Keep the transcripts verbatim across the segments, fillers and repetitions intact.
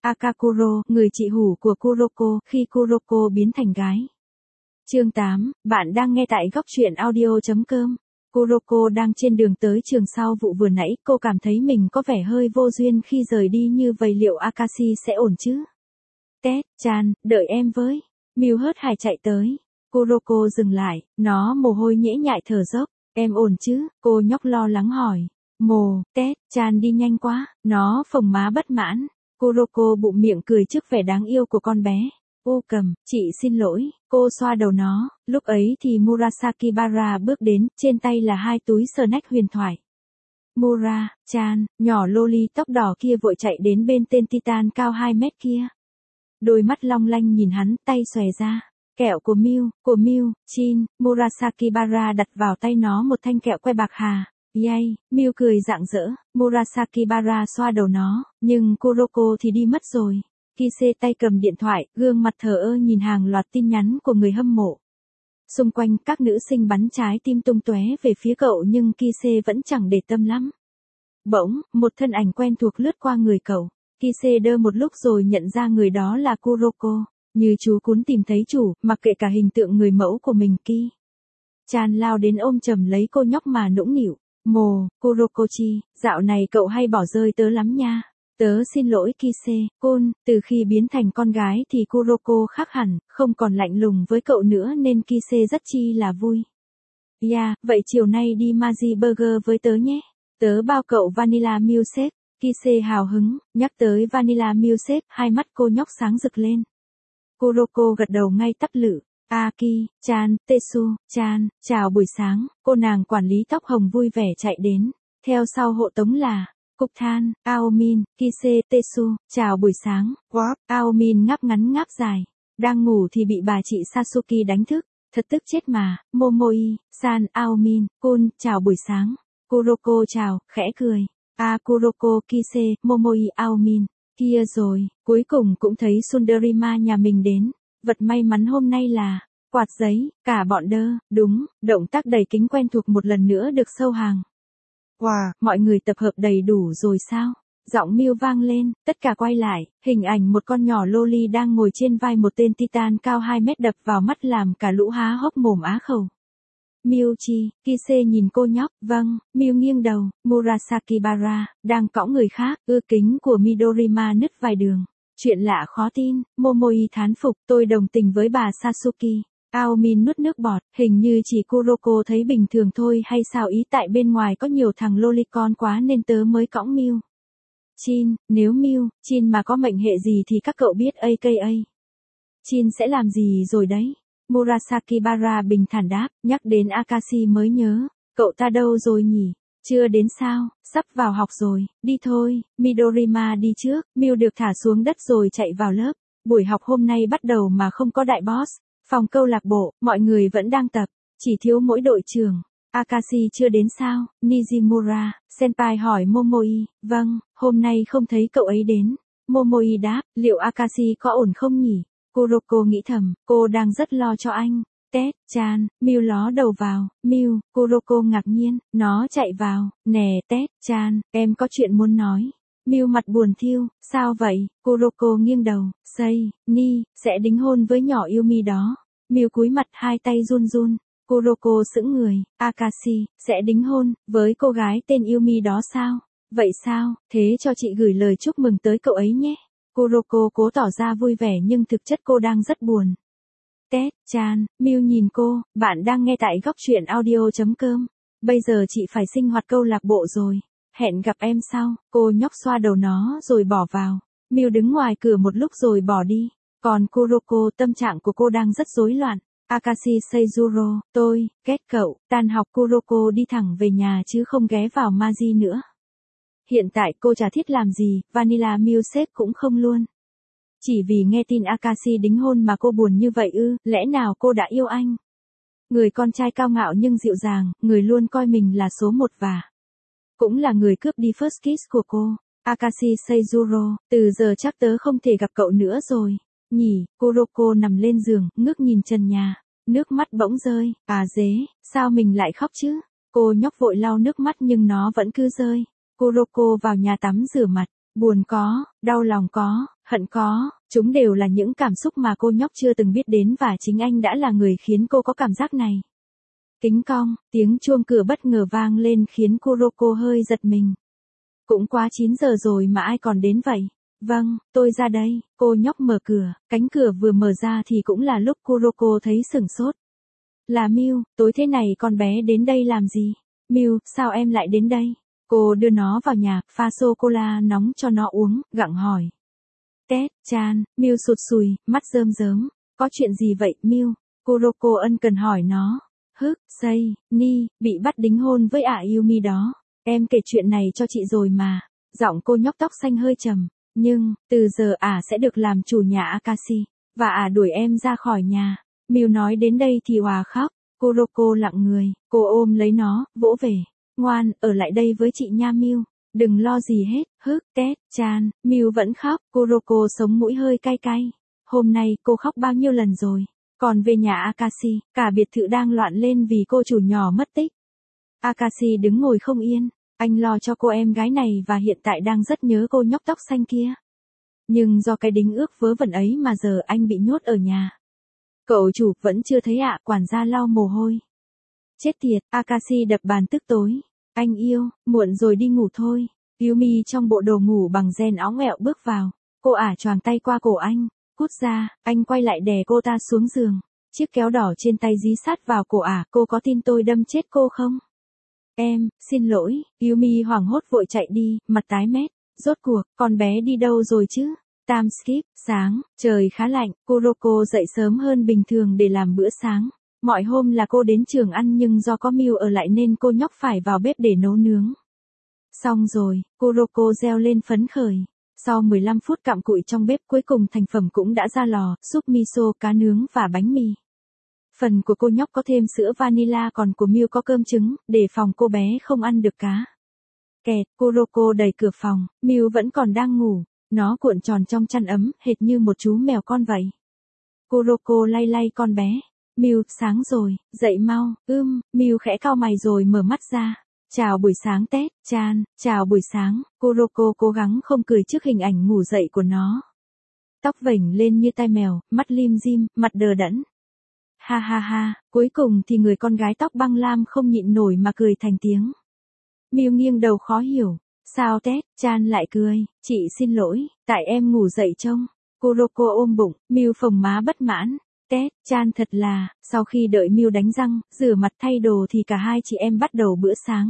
Akakuro, người chị hủ của Kuroko, khi Kuroko biến thành gái. Chương tám, bạn đang nghe tại góc truyện audio chấm com. Kuroko đang trên đường tới trường sau vụ vừa nãy, cô cảm thấy mình có vẻ hơi vô duyên khi rời đi như vậy, liệu Akashi sẽ ổn chứ? Tet-chan, đợi em với. Miu hớt hải chạy tới. Kuroko dừng lại, nó mồ hôi nhễ nhại thở dốc. Em ổn chứ? Cô nhóc lo lắng hỏi. Mồ, Tet-chan đi nhanh quá, nó phồng má bất mãn. Kuroko bụng miệng cười trước vẻ đáng yêu của con bé. Ô cầm, chị xin lỗi, cô xoa đầu nó, lúc ấy thì Murasaki Bara bước đến, trên tay là hai túi snack huyền thoại. Mura-chan, nhỏ loli tóc đỏ kia vội chạy đến bên tên Titan cao hai mét kia. Đôi mắt long lanh nhìn hắn, tay xòe ra. Kẹo của Miu, của Miu, Chin, Murasaki Bara đặt vào tay nó một thanh kẹo que bạc hà. Yay, Miu cười rạng rỡ, Murasaki Bara xoa đầu nó, nhưng Kuroko thì đi mất rồi. Kise tay cầm điện thoại, gương mặt thờ ơ nhìn hàng loạt tin nhắn của người hâm mộ. Xung quanh các nữ sinh bắn trái tim tung tóe về phía cậu nhưng Kise vẫn chẳng để tâm lắm. Bỗng, một thân ảnh quen thuộc lướt qua người cậu. Kise đơ một lúc rồi nhận ra người đó là Kuroko. Như chú cún tìm thấy chủ, mặc kệ cả hình tượng người mẫu của mình. Ki Chan lao đến ôm chầm lấy cô nhóc mà nũng nịu. Mồ, Kurokochi, dạo này cậu hay bỏ rơi tớ lắm nha. Tớ xin lỗi Kise-kun, từ khi biến thành con gái thì Kuroko khác hẳn, không còn lạnh lùng với cậu nữa nên Kise rất chi là vui. Yeah, vậy chiều nay đi Maji Burger với tớ nhé. Tớ bao cậu vanilla milkshake. Kise hào hứng, nhắc tới vanilla milkshake, hai mắt cô nhóc sáng rực lên. Kuroko gật đầu ngay tắp lự. Aki, Chan, Tetsu, Chan, chào buổi sáng, cô nàng quản lý tóc hồng vui vẻ chạy đến. Theo sau hộ tống là Cục Than, Aomin, Kise, Tetsu, chào buổi sáng, Warp, Aomin ngáp ngắn ngáp dài. Đang ngủ thì bị bà chị Sasuke đánh thức, thật tức chết mà. Momoi, San, Aomin, Kun, chào buổi sáng. Kuroko chào, khẽ cười. A Kuroko, Kise, Momoi, Aomin. Kia rồi, cuối cùng cũng thấy Sunderima nhà mình đến. Vật may mắn hôm nay là quạt giấy, cả bọn đơ, đúng, động tác đầy kính quen thuộc một lần nữa được sâu hàng. Wow, mọi người tập hợp đầy đủ rồi sao? Giọng Miu vang lên, tất cả quay lại, hình ảnh một con nhỏ loli đang ngồi trên vai một tên Titan cao hai mét đập vào mắt làm cả lũ há hốc mồm á khẩu. Miu chi, Kise nhìn cô nhóc, vâng, Miu nghiêng đầu, Murasaki Bara, đang cõng người khác, ưa kính của Midorima nứt vài đường. Chuyện lạ khó tin, Momoi thán phục, tôi đồng tình với bà Sasuke. Aomin nuốt nước bọt, hình như chỉ Kuroko thấy bình thường thôi hay sao, ý tại bên ngoài có nhiều thằng lolicon quá nên tớ mới cõng Miu. Chin, nếu Miu, Chin mà có mệnh hệ gì thì các cậu biết aka. Chin sẽ làm gì rồi đấy? Murasaki Bara bình thản đáp, nhắc đến Akashi mới nhớ, cậu ta đâu rồi nhỉ? Chưa đến sao, sắp vào học rồi, đi thôi. Midorima đi trước, Miu được thả xuống đất rồi chạy vào lớp. Buổi học hôm nay bắt đầu mà không có đại boss. Phòng câu lạc bộ, mọi người vẫn đang tập, chỉ thiếu mỗi đội trưởng. Akashi chưa đến sao? Nijimura, senpai hỏi Momoi, vâng, hôm nay không thấy cậu ấy đến. Momoi đáp, liệu Akashi có ổn không nhỉ? Kuroko nghĩ thầm, cô đang rất lo cho anh. Tet-chan, Miu ló đầu vào, Miu, Kuroko ngạc nhiên, nó chạy vào, nè Tet-chan, em có chuyện muốn nói. Miu mặt buồn thiêu, sao vậy? Kuroko nghiêng đầu, say, ni, sẽ đính hôn với nhỏ Yumi đó. Miu cúi mặt hai tay run run. Kuroko sững người, Akashi, sẽ đính hôn, với cô gái tên Yumi đó sao? Vậy sao, thế cho chị gửi lời chúc mừng tới cậu ấy nhé. Kuroko cố tỏ ra vui vẻ nhưng thực chất cô đang rất buồn. Tet-chan, Miu nhìn cô, bạn đang nghe tại góc truyện audio chấm com. Bây giờ chị phải sinh hoạt câu lạc bộ rồi. Hẹn gặp em sau, cô nhóc xoa đầu nó rồi bỏ vào. Miu đứng ngoài cửa một lúc rồi bỏ đi. Còn Kuroko, tâm trạng của cô đang rất rối loạn. Akashi Seizuro, tôi, ghét cậu, tan học Kuroko đi thẳng về nhà chứ không ghé vào Maji nữa. Hiện tại cô chả thiết làm gì, vanilla milkshake cũng không luôn. Chỉ vì nghe tin Akashi đính hôn mà cô buồn như vậy ư, lẽ nào cô đã yêu anh? Người con trai cao ngạo nhưng dịu dàng, người luôn coi mình là số một và cũng là người cướp đi first kiss của cô. Akashi Seizuro, từ giờ chắc tớ không thể gặp cậu nữa rồi. Nhỉ, Kuroko nằm lên giường, ngước nhìn trần nhà. Nước mắt bỗng rơi, à dế, sao mình lại khóc chứ? Cô nhóc vội lau nước mắt nhưng nó vẫn cứ rơi. Kuroko vào nhà tắm rửa mặt. Buồn có, đau lòng có, hận có, chúng đều là những cảm xúc mà cô nhóc chưa từng biết đến và chính anh đã là người khiến cô có cảm giác này. Kính cong, tiếng chuông cửa bất ngờ vang lên khiến Kuroko hơi giật mình. Cũng quá chín giờ rồi mà ai còn đến vậy? Vâng, tôi ra đây, cô nhóc mở cửa, cánh cửa vừa mở ra thì cũng là lúc Kuroko thấy sửng sốt. Là Miu, tối thế này con bé đến đây làm gì? Miu, sao em lại đến đây? Cô đưa nó vào nhà, pha sô-cô-la nóng cho nó uống, gặng hỏi. Tết, chan, Miu sụt sùi, mắt rơm rớm. Có chuyện gì vậy, Miu? Kuroko ân cần hỏi nó. Hức, Sei, Ni, bị bắt đính hôn với ả Yumi đó. Em kể chuyện này cho chị rồi mà. Giọng cô nhóc tóc xanh hơi trầm. Nhưng, từ giờ ả sẽ được làm chủ nhà Akashi. Và ả đuổi em ra khỏi nhà. Miu nói đến đây thì òa khóc. Kuroko lặng người, cô ôm lấy nó, vỗ về. Ngoan, ở lại đây với chị nha Miu. Đừng lo gì hết, hức, Tết, chan, Miu vẫn khóc. Kuroko sống mũi hơi cay cay. Hôm nay cô khóc bao nhiêu lần rồi? Còn về nhà Akashi, cả biệt thự đang loạn lên vì cô chủ nhỏ mất tích. Akashi đứng ngồi không yên. Anh lo cho cô em gái này và hiện tại đang rất nhớ cô nhóc tóc xanh kia. Nhưng do cái đính ước vớ vẩn ấy mà giờ anh bị nhốt ở nhà. Cậu chủ vẫn chưa thấy ạ, quản gia lau mồ hôi. Chết tiệt, Akashi đập bàn tức tối. Anh yêu, muộn rồi đi ngủ thôi. Yumi trong bộ đồ ngủ bằng ren óng ẹo bước vào. Cô ả choàng tay qua cổ anh. Cút ra, anh quay lại đè cô ta xuống giường. Chiếc kéo đỏ trên tay dí sát vào cổ ả. Cô có tin tôi đâm chết cô không? Em, xin lỗi. Yumi hoảng hốt vội chạy đi, mặt tái mét. Rốt cuộc, con bé đi đâu rồi chứ? Time skip, sáng, trời khá lạnh, Kuroko dậy sớm hơn bình thường để làm bữa sáng. Mọi hôm là cô đến trường ăn nhưng do có Miu ở lại nên cô nhóc phải vào bếp để nấu nướng. Xong rồi, Kuroko reo lên phấn khởi. Sau mười lăm phút cặm cụi trong bếp cuối cùng thành phẩm cũng đã ra lò, súp miso, cá nướng và bánh mì. Phần của cô nhóc có thêm sữa vanilla còn của Miu có cơm trứng, để phòng cô bé không ăn được cá. Kẹt, Kuroko đẩy cửa phòng, Miu vẫn còn đang ngủ. Nó cuộn tròn trong chăn ấm, hệt như một chú mèo con vậy. Kuroko lay lay con bé. Miu, sáng rồi, dậy mau, ưm, Miu khẽ cau mày rồi mở mắt ra. Chào buổi sáng Tết, chan, chào buổi sáng, Kuroko cố gắng không cười trước hình ảnh ngủ dậy của nó. Tóc vểnh lên như tai mèo, mắt lim dim, mặt đờ đẫn. Ha ha ha, cuối cùng thì người con gái tóc băng lam không nhịn nổi mà cười thành tiếng. Miu nghiêng đầu khó hiểu. Sao Tết, chan lại cười, chị xin lỗi, tại em ngủ dậy trông. Kuroko ôm bụng, Miu phồng má bất mãn. Tết, chan thật là, sau khi đợi Miu đánh răng, rửa mặt thay đồ thì cả hai chị em bắt đầu bữa sáng.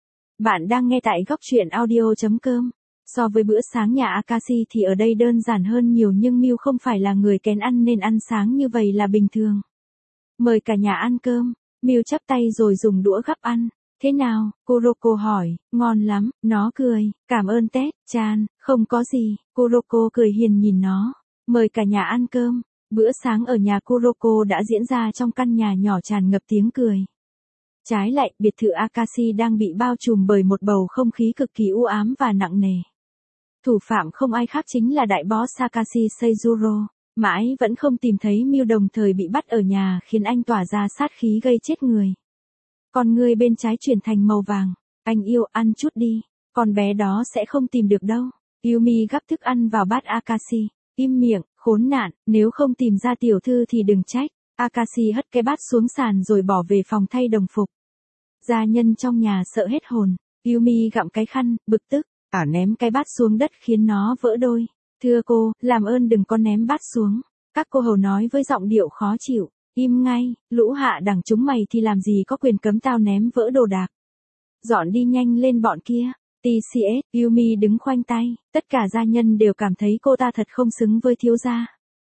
Bạn đang nghe tại góc truyện audio chấm com. So với bữa sáng nhà Akashi thì ở đây đơn giản hơn nhiều nhưng Miu không phải là người kén ăn nên ăn sáng như vậy là bình thường. Mời cả nhà ăn cơm, Miu chắp tay rồi dùng đũa gắp ăn. Thế nào, Kuroko hỏi, ngon lắm, nó cười, cảm ơn Tết, chan, không có gì, Kuroko cười hiền nhìn nó, mời cả nhà ăn cơm, bữa sáng ở nhà Kuroko đã diễn ra trong căn nhà nhỏ tràn ngập tiếng cười. Trái lại, biệt thự Akashi đang bị bao trùm bởi một bầu không khí cực kỳ u ám và nặng nề. Thủ phạm không ai khác chính là đại boss Sakashi Seijuro, mãi vẫn không tìm thấy Miu đồng thời bị bắt ở nhà khiến anh tỏa ra sát khí gây chết người. Con ngươi bên trái chuyển thành màu vàng. Anh yêu, ăn chút đi. Con bé đó sẽ không tìm được đâu. Yumi gắp thức ăn vào bát Akashi. Im miệng, khốn nạn, nếu không tìm ra tiểu thư thì đừng trách. Akashi hất cái bát xuống sàn rồi bỏ về phòng thay đồng phục. Gia nhân trong nhà sợ hết hồn. Yumi gặm cái khăn, bực tức. Ả ném cái bát xuống đất khiến nó vỡ đôi. Thưa cô, làm ơn đừng có ném bát xuống. Các cô hầu nói với giọng điệu khó chịu. Im ngay, lũ hạ đẳng chúng mày thì làm gì có quyền cấm tao ném vỡ đồ đạc. Dọn đi nhanh lên bọn kia. tê xê ét, Yumi đứng khoanh tay, tất cả gia nhân đều cảm thấy cô ta thật không xứng với thiếu gia.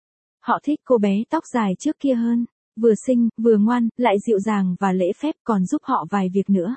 Họ thích cô bé tóc dài trước kia hơn, vừa xinh, vừa ngoan, lại dịu dàng và lễ phép còn giúp họ vài việc nữa.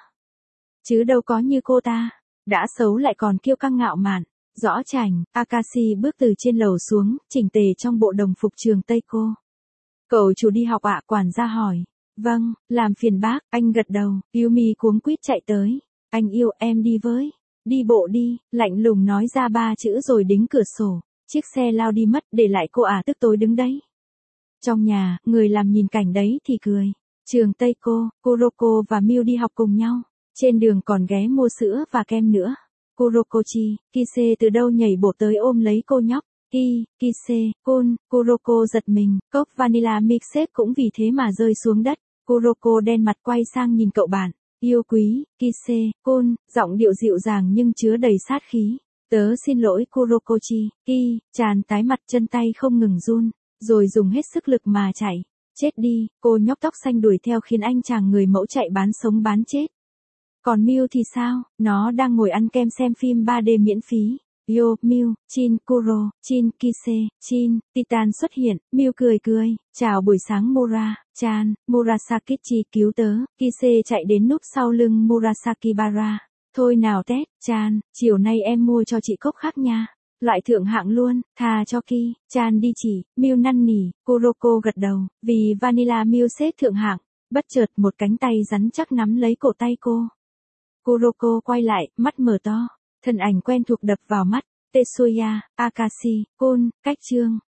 Chứ đâu có như cô ta, đã xấu lại còn kiêu căng ngạo mạn. Rõ chảnh, Akashi bước từ trên lầu xuống, chỉnh tề trong bộ đồng phục trường Tây cô. Cậu chủ đi học ạ, quản gia hỏi. Vâng, làm phiền bác, anh gật đầu, Yumi cuống quýt chạy tới. Anh yêu, em đi với. Đi bộ đi, lạnh lùng nói ra ba chữ rồi đính cửa sổ. Chiếc xe lao đi mất để lại cô ả tức tối đứng đấy. Trong nhà, người làm nhìn cảnh đấy thì cười. Trường Tây cô, Kuroko và Miu đi học cùng nhau. Trên đường còn ghé mua sữa và kem nữa. Kurokochi, Kise từ đâu nhảy bổ tới ôm lấy cô nhóc. Ki, Kise, Kun, Kuroko giật mình, cốc vanilla milkshake cũng vì thế mà rơi xuống đất. Kuroko đen mặt quay sang nhìn cậu bạn. Yêu quý, Kise, Kun, giọng điệu dịu dàng nhưng chứa đầy sát khí. Tớ xin lỗi Kurokochi. Ki, Chan tái mặt, chân tay không ngừng run, rồi dùng hết sức lực mà chạy. Chết đi, cô nhóc tóc xanh đuổi theo khiến anh chàng người mẫu chạy bán sống bán chết. Còn Mew thì sao, nó đang ngồi ăn kem xem phim ba D miễn phí. Yo, Mew, Chin, Kuro, Chin, Kise, Chin, Titan xuất hiện, Mew cười cười, chào buổi sáng Mura, Chan, Murasakichi cứu tớ, Kise chạy đến núp sau lưng Murasakibara. Thôi nào Tết, Chan, chiều nay em mua cho chị cốc khác nha. Loại thượng hạng luôn, thà cho Ki, Chan đi chỉ, Mew năn nỉ, Kuroko gật đầu, vì vanilla milkshake thượng hạng. Bất chợt một cánh tay rắn chắc nắm lấy cổ tay cô. Kuroko quay lại, mắt mở to, thân ảnh quen thuộc đập vào mắt, Tetsuya, Akashi, Kun, cách chương.